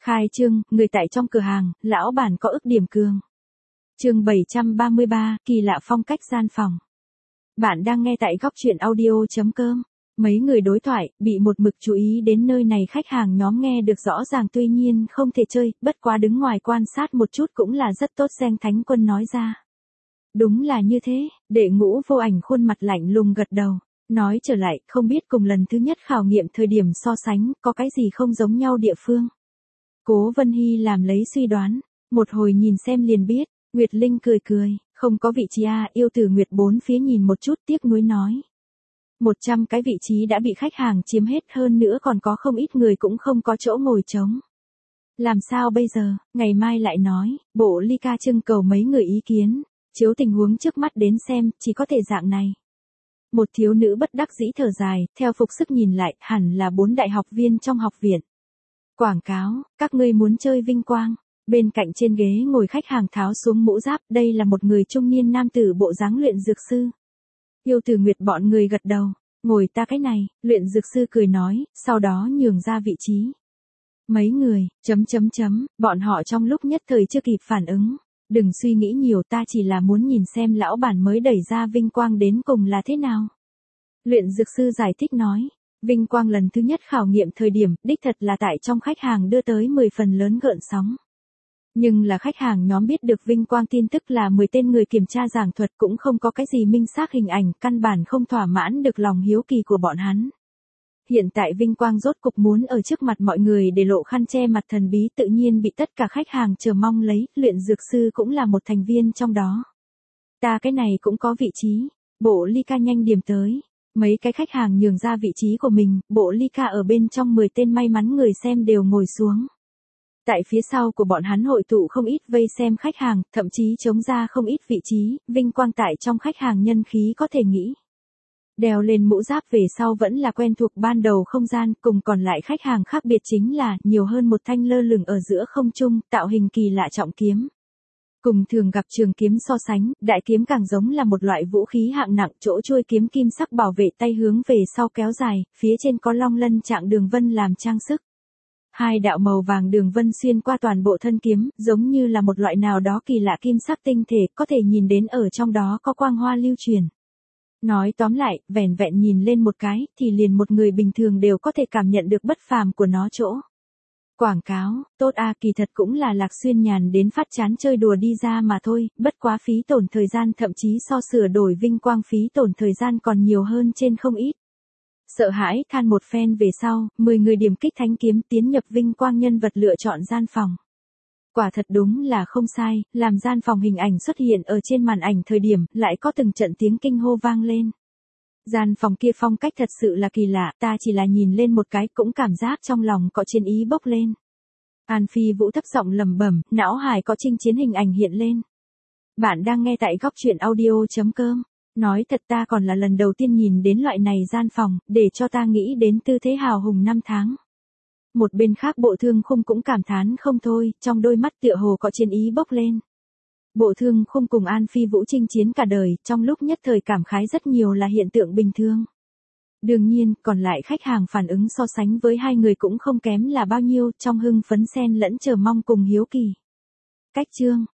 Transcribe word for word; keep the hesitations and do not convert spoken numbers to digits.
Khai trương, người tại trong cửa hàng, lão bản có ức điểm cường. Chương bảy trăm ba mươi ba, kỳ lạ phong cách gian phòng. Bạn đang nghe tại góc truyện audio.com. Mấy người đối thoại, bị một mực chú ý đến nơi này khách hàng nhóm nghe được rõ ràng tuy nhiên không thể chơi, bất quá đứng ngoài quan sát một chút cũng là rất tốt. Giang Thánh Quân nói ra. Đúng là như thế, Đệ Ngũ Vô Ảnh khuôn mặt lạnh lùng gật đầu. Nói trở lại, không biết cùng lần thứ nhất khảo nghiệm thời điểm so sánh, có cái gì không giống nhau địa phương. Cố Vân Hy làm lấy suy đoán, một hồi nhìn xem liền biết. Nguyệt Linh cười cười, không có vị trí à, Yêu Tử Nguyệt bốn phía nhìn một chút tiếc nuối nói. một trăm cái vị trí đã bị khách hàng chiếm hết, hơn nữa còn có không ít người cũng không có chỗ ngồi trống. Làm sao bây giờ, ngày mai lại nói, bộ ly ca trưng cầu mấy người ý kiến, chiếu tình huống trước mắt đến xem, chỉ có thể dạng này. Một thiếu nữ bất đắc dĩ thở dài, theo phục sức nhìn lại, hẳn là bốn đại học viên trong học viện. Quảng cáo, các ngươi muốn chơi vinh quang. Bên cạnh trên ghế ngồi khách hàng tháo xuống mũ giáp, đây là một người trung niên nam tử bộ dáng luyện dược sư. Yêu Tử Nguyệt bọn người gật đầu, ngồi ta cái này, luyện dược sư cười nói, sau đó nhường ra vị trí. Mấy người, chấm chấm chấm, bọn họ trong lúc nhất thời chưa kịp phản ứng. Đừng suy nghĩ nhiều, ta chỉ là muốn nhìn xem lão bản mới đẩy ra vinh quang đến cùng là thế nào. Luyện dược sư giải thích nói. Vinh quang lần thứ nhất khảo nghiệm thời điểm, đích thật là tại trong khách hàng đưa tới mười phần lớn gợn sóng. Nhưng là khách hàng nhóm biết được vinh quang tin tức là mười tên người kiểm tra giảng thuật cũng không có cái gì minh xác hình ảnh, căn bản không thỏa mãn được lòng hiếu kỳ của bọn hắn. Hiện tại vinh quang rốt cục muốn ở trước mặt mọi người để lộ khăn che mặt thần bí, tự nhiên bị tất cả khách hàng chờ mong lấy, luyện dược sư cũng là một thành viên trong đó. Ta cái này cũng có vị trí, bộ ly ca nhanh điểm tới. Mấy cái khách hàng nhường ra vị trí của mình, bộ ly ca ở bên trong mười tên may mắn người xem đều ngồi xuống. Tại phía sau của bọn hắn hội tụ không ít vây xem khách hàng, thậm chí chống ra không ít vị trí, vinh quang tại trong khách hàng nhân khí có thể nghĩ. Đeo lên mũ giáp về sau vẫn là quen thuộc ban đầu không gian, cùng còn lại khách hàng khác biệt chính là nhiều hơn một thanh lơ lửng ở giữa không trung, tạo hình kỳ lạ trọng kiếm. Cùng thường gặp trường kiếm so sánh, đại kiếm càng giống là một loại vũ khí hạng nặng, chỗ chuôi kiếm kim sắc bảo vệ tay hướng về sau kéo dài, phía trên có long lân trạng đường vân làm trang sức. Hai đạo màu vàng đường vân xuyên qua toàn bộ thân kiếm, giống như là một loại nào đó kỳ lạ kim sắc tinh thể, có thể nhìn đến ở trong đó có quang hoa lưu truyền. Nói tóm lại, vẻn vẹn nhìn lên một cái, thì liền một người bình thường đều có thể cảm nhận được bất phàm của nó chỗ. Quảng cáo, tốt a, kỳ thật cũng là Lạc Xuyên nhàn đến phát chán chơi đùa đi ra mà thôi, bất quá phí tổn thời gian thậm chí so sửa đổi vinh quang phí tổn thời gian còn nhiều hơn trên không ít. Sợ hãi than một phen về sau, mười người điểm kích thánh kiếm tiến nhập vinh quang nhân vật lựa chọn gian phòng. Quả thật đúng là không sai, làm gian phòng hình ảnh xuất hiện ở trên màn ảnh thời điểm, lại có từng trận tiếng kinh hô vang lên. Gian phòng kia phong cách thật sự là kỳ lạ, ta chỉ là nhìn lên một cái cũng cảm giác trong lòng có chiến ý bốc lên. An Phi Vũ thấp giọng lẩm bẩm, não hải có chinh chiến hình ảnh hiện lên. Bạn đang nghe tại góc truyện audio.com. Nói thật ta còn là lần đầu tiên nhìn đến loại này gian phòng, để cho ta nghĩ đến tư thế hào hùng năm tháng. Một bên khác Bộ Thương Khung cũng cảm thán không thôi, trong đôi mắt tựa hồ có chiến ý bốc lên. Bộ Thương Khung cùng An Phi Vũ chinh chiến cả đời, trong lúc nhất thời cảm khái rất nhiều là hiện tượng bình thường. Đương nhiên, còn lại khách hàng phản ứng so sánh với hai người cũng không kém là bao nhiêu, trong hưng phấn xen lẫn chờ mong cùng hiếu kỳ. Cách chương,